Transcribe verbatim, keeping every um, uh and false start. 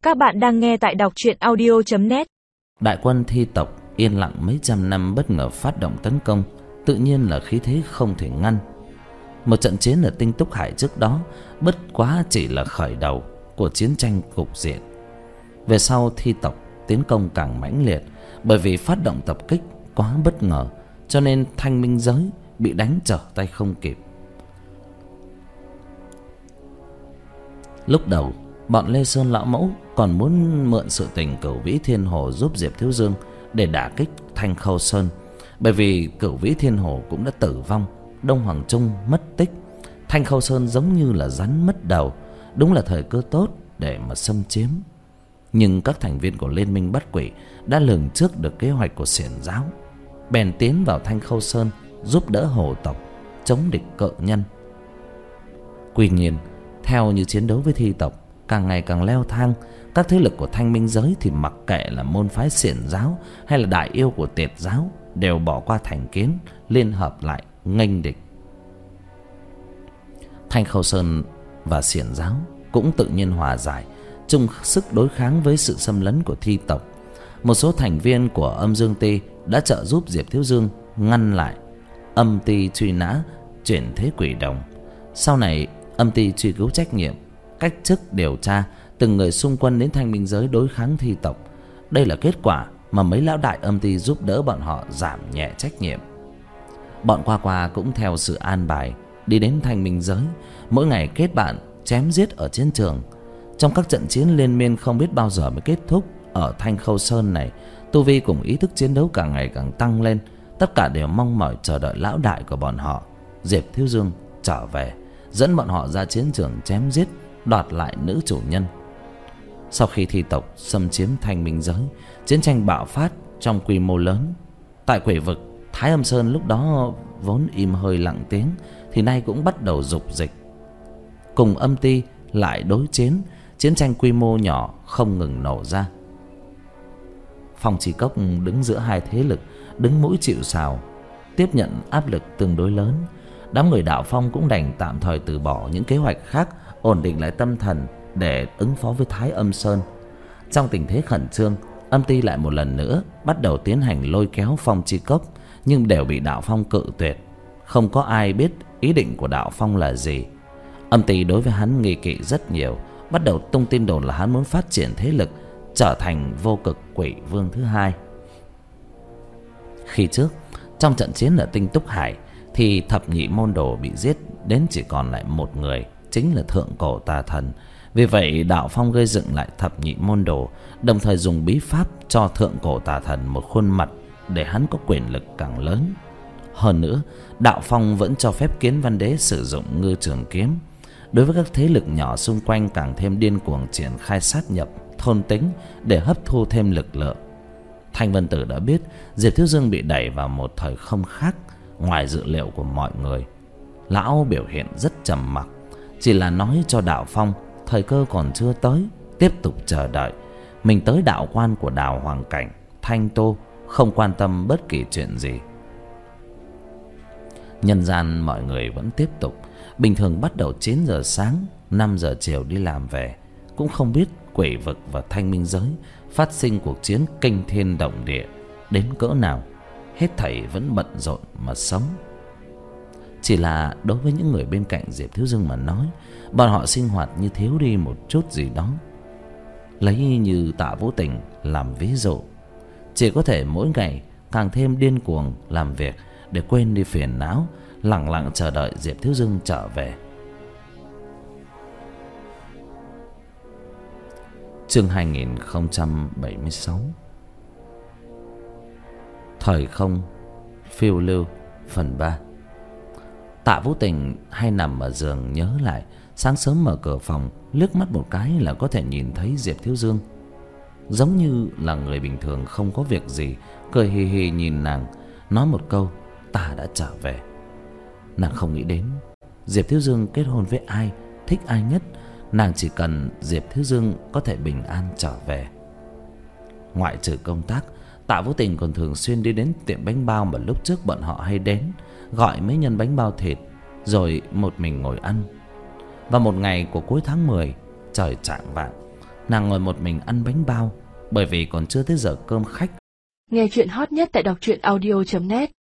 Các bạn đang nghe tại đọc truyện audio chấm net. Đại quân thi tộc yên lặng mấy trăm năm bất ngờ phát động tấn công, tự nhiên là khí thế không thể ngăn. Một trận chiến ở Tinh Túc Hải trước đó bất quá chỉ là khởi đầu của chiến tranh cục diện. Về sau thi tộc tiến công càng mãnh liệt, bởi vì phát động tập kích quá bất ngờ, cho nên Thanh Minh giới bị đánh trở tay không kịp. Lúc đầu bọn Lê Sơn lão mẫu còn muốn mượn sự tình Cửu Vĩ Thiên Hồ giúp Diệp Thiếu Dương để đả kích Thanh Khâu Sơn, bởi vì Cửu Vĩ Thiên Hồ cũng đã tử vong, Đông Hoàng Trung mất tích, Thanh Khâu Sơn giống như là rắn mất đầu, đúng là thời cơ tốt để mà xâm chiếm. Nhưng các thành viên của Liên minh Bắt Quỷ đã lường trước được kế hoạch của xiển giáo, bèn tiến vào Thanh Khâu Sơn giúp đỡ hồ tộc chống địch cợ nhân. Tuy nhiên, theo như chiến đấu với thi tộc càng ngày càng leo thang, các thế lực của Thanh Minh giới thì mặc kệ là môn phái xiển giáo hay là đại yêu của Tiệt giáo đều bỏ qua thành kiến, liên hợp lại nghênh địch. Thanh Khâu Sơn và xiển giáo cũng tự nhiên hòa giải, chung sức đối kháng với sự xâm lấn của thi tộc. Một số thành viên của Âm Dương Ti đã trợ giúp Diệp Thiếu Dương ngăn lại Âm Ti truy nã, chuyển thế quỷ đồng. Sau này Âm Ti truy cứu trách nhiệm, cách chức điều tra từng người xung quân đến Thanh Minh giới đối kháng thi tộc. Đây là kết quả mà mấy lão đại Âm Ti giúp đỡ bọn họ giảm nhẹ trách nhiệm. Bọn Qua Qua cũng theo sự an bài đi đến Thanh Minh giới, mỗi ngày kết bạn chém giết ở chiến trường. Trong các trận chiến liên miên không biết bao giờ mới kết thúc ở Thanh Khâu Sơn này, tu vi cùng ý thức chiến đấu càng ngày càng tăng lên. Tất cả đều mong mỏi chờ đợi lão đại của bọn họ, Diệp Thiếu Dương, trở về, dẫn bọn họ ra chiến trường chém giết, đoạt lại nữ chủ nhân. Sau khi thi tộc xâm chiếm Thanh Minh giới, chiến tranh bạo phát trong quy mô lớn. Tại Quỷ vực, Thái Âm Sơn lúc đó vốn im hơi lặng tiếng thì nay cũng bắt đầu dục dịch. Cùng Âm Ti lại đối chiến, chiến tranh quy mô nhỏ không ngừng nổ ra. Phong Chỉ Cốc đứng giữa hai thế lực, đứng mũi chịu sào, tiếp nhận áp lực tương đối lớn. Đám người Đạo Phong cũng đành tạm thời từ bỏ những kế hoạch khác, ổn định lại tâm thần để ứng phó với Thái Âm Sơn. Trong tình thế khẩn trương, Âm Ti lại một lần nữa bắt đầu tiến hành lôi kéo Phong Chi Cốc, nhưng đều bị Đạo Phong cự tuyệt. Không có ai biết ý định của Đạo Phong là gì. Âm Ti đối với hắn nghi kỵ rất nhiều, bắt đầu tung tin đồn là hắn muốn phát triển thế lực, trở thành vô cực quỷ vương thứ hai. Khi trước, trong trận chiến ở Tinh Túc Hải, thì thập nhị môn đồ bị giết đến chỉ còn lại một người, chính là Thượng Cổ Tà Thần. Vì vậy Đạo Phong gây dựng lại thập nhị môn đồ, đồng thời dùng bí pháp cho Thượng Cổ Tà Thần một khuôn mặt để hắn có quyền lực càng lớn. Hơn nữa, Đạo Phong vẫn cho phép Kiến Văn Đế sử dụng ngư trường kiếm. Đối với các thế lực nhỏ xung quanh càng thêm điên cuồng triển khai sát nhập, thôn tính để hấp thu thêm lực lượng. Thanh Vân Tử đã biết Diệp Thiếu Dương bị đẩy vào một thời không khác ngoài dự liệu của mọi người. Lão biểu hiện rất trầm mặc, chỉ là nói cho Đạo Phong thời cơ còn chưa tới, tiếp tục chờ đợi. Mình tới đạo quan của Đào Hoàng Cảnh, Thanh Tô, không quan tâm bất kỳ chuyện gì. Nhân gian mọi người vẫn tiếp tục. Bình thường bắt đầu chín giờ sáng, năm giờ chiều đi làm về. Cũng không biết Quỷ vực và Thanh Minh giới phát sinh cuộc chiến kinh thiên động địa đến cỡ nào. Hết thảy vẫn bận rộn mà sống. Chỉ là đối với những người bên cạnh Diệp Thiếu Dương mà nói, bọn họ sinh hoạt như thiếu đi một chút gì đó. Lấy như Tạ Vũ Tình làm ví dụ, chỉ có thể mỗi ngày càng thêm điên cuồng làm việc để quên đi phiền não, lặng lặng chờ đợi Diệp Thiếu Dương trở về. Chương hai nghìn không trăm bảy mươi sáu. Thời không phiêu lưu phần ba. Tạ Vũ Tình hay nằm ở giường nhớ lại, sáng sớm mở cửa phòng, liếc mắt một cái là có thể nhìn thấy Diệp Thiếu Dương. Giống như là người bình thường không có việc gì, cười hì hì nhìn nàng, nói một câu ta đã trở về. Nàng không nghĩ đến Diệp Thiếu Dương kết hôn với ai, thích ai nhất. Nàng chỉ cần Diệp Thiếu Dương có thể bình an trở về. Ngoại trừ công tác, Tạ Vũ Tình còn thường xuyên đi đến tiệm bánh bao mà lúc trước bọn họ hay đến, gọi mấy nhân bánh bao thịt, rồi một mình ngồi ăn. Và một ngày của cuối tháng mười, trời chạng vạng, nàng ngồi một mình ăn bánh bao, bởi vì còn chưa tới giờ cơm khách. Nghe chuyện hot nhất tại đọc truyện audio chấm net.